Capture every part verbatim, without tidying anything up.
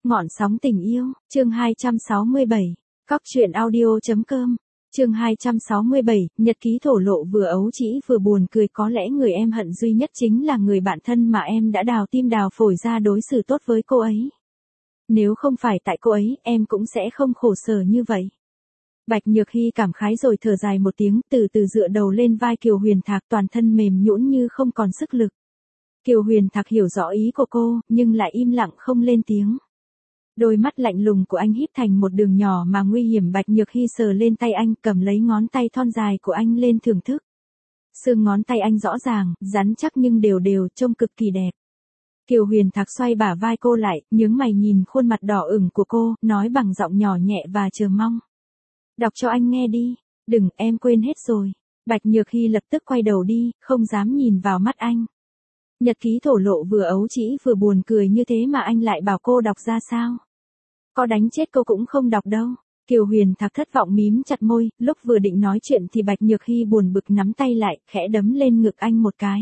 Ngọn sóng tình yêu, chương hai trăm sáu mươi bảy. Cóc truyện audio.com. Chương hai trăm sáu mươi bảy, nhật ký thổ lộ vừa ấu trĩ vừa buồn cười, có lẽ người em hận duy nhất chính là người bạn thân mà em đã đào tim đào phổi ra đối xử tốt với cô ấy. Nếu không phải tại cô ấy, em cũng sẽ không khổ sở như vậy. Bạch Nhược Hy cảm khái rồi thở dài một tiếng, từ từ dựa đầu lên vai Kiều Huyền Thạc, toàn thân mềm nhũn như không còn sức lực. Kiều Huyền Thạc hiểu rõ ý của cô, nhưng lại im lặng không lên tiếng. Đôi mắt lạnh lùng của anh híp thành một đường nhỏ mà nguy hiểm. Bạch Nhược Hy sờ lên tay anh, cầm lấy ngón tay thon dài của anh lên thưởng thức. Xương ngón tay anh rõ ràng, rắn chắc nhưng đều đều, trông cực kỳ đẹp. Kiều Huyền Thạc xoay bả vai cô lại, nhướng mày nhìn khuôn mặt đỏ ửng của cô, nói bằng giọng nhỏ nhẹ và chờ mong. Đọc cho anh nghe đi. Đừng, em quên hết rồi. Bạch Nhược Hy lập tức quay đầu đi, không dám nhìn vào mắt anh. Nhật ký thổ lộ vừa ấu trĩ vừa buồn cười như thế mà anh lại bảo cô đọc ra sao? Có đánh chết cô cũng không đọc đâu. Kiều Huyền Thạc thất vọng mím chặt môi, lúc vừa định nói chuyện thì Bạch Nhược Hy buồn bực nắm tay lại, khẽ đấm lên ngực anh một cái.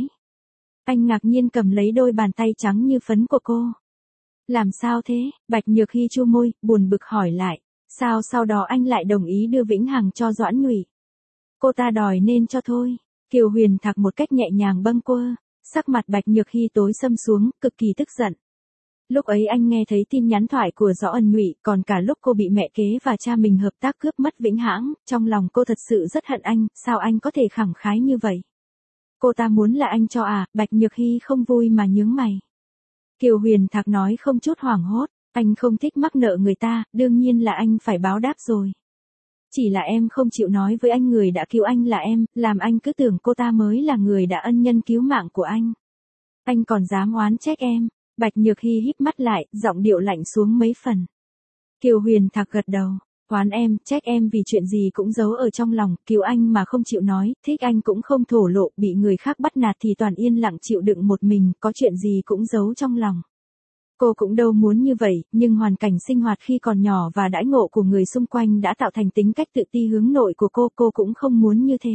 Anh ngạc nhiên cầm lấy đôi bàn tay trắng như phấn của cô. Làm sao thế? Bạch Nhược Hy chu môi, buồn bực hỏi lại. Sao sau đó anh lại đồng ý đưa Vĩnh Hằng cho Doãn Nhụy? Cô ta đòi nên cho thôi. Kiều Huyền Thạc một cách nhẹ nhàng bâng quơ. Sắc mặt Bạch Nhược Hy tối sầm xuống, cực kỳ tức giận. Lúc ấy anh nghe thấy tin nhắn thoại của Doãn Nhụy, còn cả lúc cô bị mẹ kế và cha mình hợp tác cướp mất Vĩnh Hãng, trong lòng cô thật sự rất hận anh, sao anh có thể khẳng khái như vậy? Cô ta muốn là anh cho à? Bạch Nhược Hy không vui mà nhướng mày. Kiều Huyền Thạc nói không chút hoảng hốt, anh không thích mắc nợ người ta, đương nhiên là anh phải báo đáp rồi. Chỉ là em không chịu nói với anh người đã cứu anh là em, làm anh cứ tưởng cô ta mới là người đã ân nhân cứu mạng của anh. Anh còn dám oán trách em. Bạch Nhược Hy híp mắt lại, giọng điệu lạnh xuống mấy phần. Kiều Huyền Thạc gật đầu. Oán em, trách em vì chuyện gì cũng giấu ở trong lòng, cứu anh mà không chịu nói, thích anh cũng không thổ lộ, bị người khác bắt nạt thì toàn yên lặng chịu đựng một mình, có chuyện gì cũng giấu trong lòng. Cô cũng đâu muốn như vậy, nhưng hoàn cảnh sinh hoạt khi còn nhỏ và đãi ngộ của người xung quanh đã tạo thành tính cách tự ti hướng nội của cô, cô cũng không muốn như thế.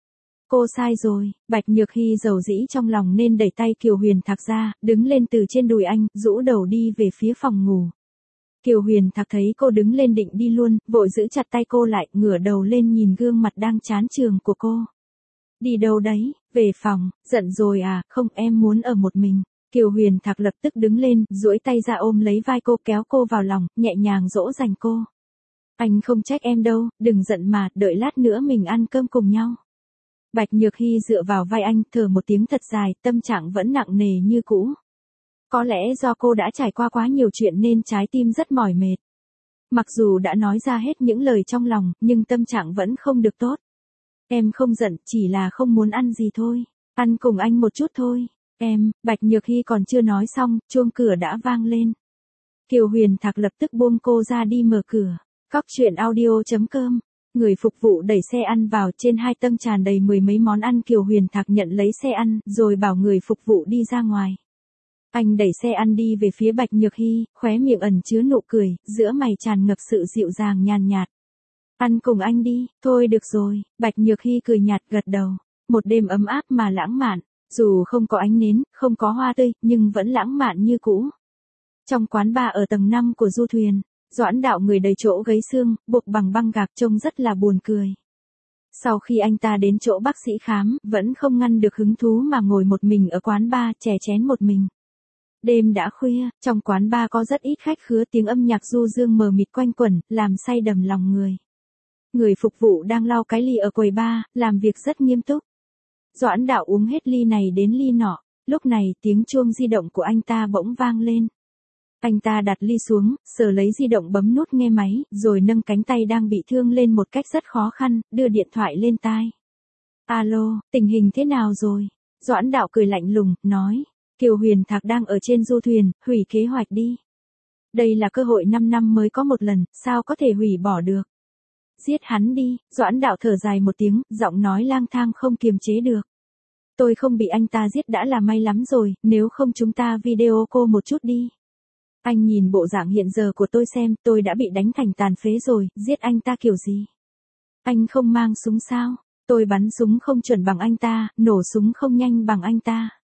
Cô sai rồi. Bạch Nhược Hy dầu dĩ trong lòng nên đẩy tay Kiều Huyền Thạc ra, đứng lên từ trên đùi anh, rũ đầu đi về phía phòng ngủ. Kiều Huyền Thạc thấy cô đứng lên định đi luôn, vội giữ chặt tay cô lại, ngửa đầu lên nhìn gương mặt đang chán trường của cô. Đi đâu đấy? Về phòng. Giận rồi à? Không, em muốn ở một mình. Kiều Huyền Thạc lập tức đứng lên, duỗi tay ra ôm lấy vai cô, kéo cô vào lòng, nhẹ nhàng dỗ dành cô. Anh không trách em đâu, đừng giận mà, đợi lát nữa mình ăn cơm cùng nhau. Bạch Nhược Hy dựa vào vai anh, thở một tiếng thật dài, tâm trạng vẫn nặng nề như cũ. Có lẽ do cô đã trải qua quá nhiều chuyện nên trái tim rất mỏi mệt. Mặc dù đã nói ra hết những lời trong lòng, nhưng tâm trạng vẫn không được tốt. Em không giận, chỉ là không muốn ăn gì thôi. Ăn cùng anh một chút thôi. Em, Bạch Nhược Hy còn chưa nói xong, chuông cửa đã vang lên. Kiều Huyền Thạc lập tức buông cô ra đi mở cửa. Cóc truyện audio.com. Người phục vụ đẩy xe ăn vào, trên hai tầng tràn đầy mười mấy món ăn. Kiều Huyền Thạc nhận lấy xe ăn, rồi bảo người phục vụ đi ra ngoài. Anh đẩy xe ăn đi về phía Bạch Nhược Hy, khóe miệng ẩn chứa nụ cười, giữa mày tràn ngập sự dịu dàng nhàn nhạt. Ăn cùng anh đi. Thôi được rồi. Bạch Nhược Hy cười nhạt gật đầu. Một đêm ấm áp mà lãng mạn, dù không có ánh nến, không có hoa tươi, nhưng vẫn lãng mạn như cũ. Trong quán bar ở tầng năm của du thuyền, Doãn Đạo người đầy chỗ gấy xương, buộc bằng băng gạc, trông rất là buồn cười. Sau khi anh ta đến chỗ bác sĩ khám, vẫn không ngăn được hứng thú mà ngồi một mình ở quán bar, chè chén một mình. Đêm đã khuya, trong quán bar có rất ít khách khứa, tiếng âm nhạc du dương mờ mịt quanh quẩn, làm say đầm lòng người. Người phục vụ đang lau cái ly ở quầy bar, làm việc rất nghiêm túc. Doãn Đạo uống hết ly này đến ly nọ, lúc này tiếng chuông di động của anh ta bỗng vang lên. Anh ta đặt ly xuống, sờ lấy di động bấm nút nghe máy, rồi nâng cánh tay đang bị thương lên một cách rất khó khăn, đưa điện thoại lên tai. Alo, tình hình thế nào rồi? Doãn Đạo cười lạnh lùng, nói. Kiều Huyền Thạc đang ở trên du thuyền, hủy kế hoạch đi. Đây là cơ hội năm năm mới có một lần, sao có thể hủy bỏ được? Giết hắn đi. Doãn Đạo thở dài một tiếng, giọng nói lang thang không kiềm chế được. Tôi không bị anh ta giết đã là may lắm rồi, nếu không chúng ta video call một chút đi. Anh nhìn bộ dạng hiện giờ của tôi xem, tôi đã bị đánh thành tàn phế rồi, giết anh ta kiểu gì? Anh không mang súng sao? Tôi bắn súng không chuẩn bằng anh ta, nổ súng không nhanh bằng anh ta.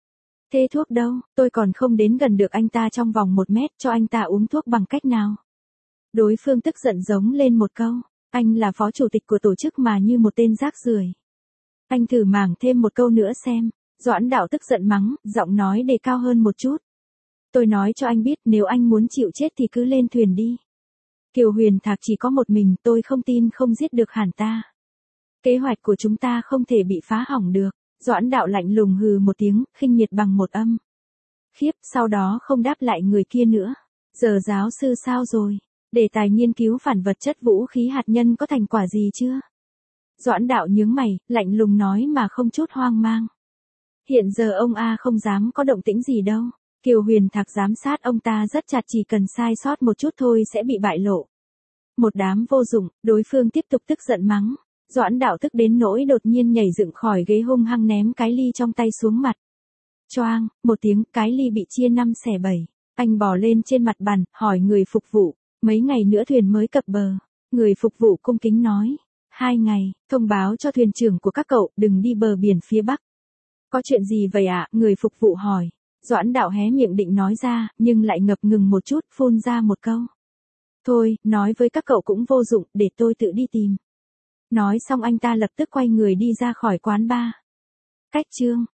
Thế thuốc đâu, tôi còn không đến gần được anh ta trong vòng một mét, cho anh ta uống thuốc bằng cách nào? Đối phương tức giận giống lên một câu, anh là phó chủ tịch của tổ chức mà như một tên rác rưởi. Anh thử mảng thêm một câu nữa xem. Doãn Đạo tức giận mắng, giọng nói đề cao hơn một chút. Tôi nói cho anh biết, nếu anh muốn chịu chết thì cứ lên thuyền đi. Kiều Huyền Thạc chỉ có một mình, tôi không tin không giết được hẳn ta. Kế hoạch của chúng ta không thể bị phá hỏng được. Doãn Đạo lạnh lùng hừ một tiếng, khinh miệt bằng một âm. Khiếp, sau đó không đáp lại người kia nữa. Giờ giáo sư sao rồi? Đề tài nghiên cứu phản vật chất vũ khí hạt nhân có thành quả gì chưa? Doãn Đạo nhướng mày, lạnh lùng nói mà không chút hoang mang. Hiện giờ ông A không dám có động tĩnh gì đâu. Kiều Huyền Thạc giám sát ông ta rất chặt, chỉ cần sai sót một chút thôi sẽ bị bại lộ. Một đám vô dụng, đối phương tiếp tục tức giận mắng. Doãn Đạo tức đến nỗi đột nhiên nhảy dựng khỏi ghế, hung hăng ném cái ly trong tay xuống mặt. Choang, một tiếng, cái ly bị chia năm xẻ bảy. Anh bò lên trên mặt bàn, hỏi người phục vụ, mấy ngày nữa thuyền mới cập bờ. Người phục vụ cung kính nói, hai ngày, thông báo cho thuyền trưởng của các cậu, đừng đi bờ biển phía Bắc. Có chuyện gì vậy ạ? Người phục vụ hỏi. Doãn Đạo hé miệng định nói ra, nhưng lại ngập ngừng một chút, phun ra một câu. Thôi, nói với các cậu cũng vô dụng, để tôi tự đi tìm. Nói xong anh ta lập tức quay người đi ra khỏi quán bar. Cách chương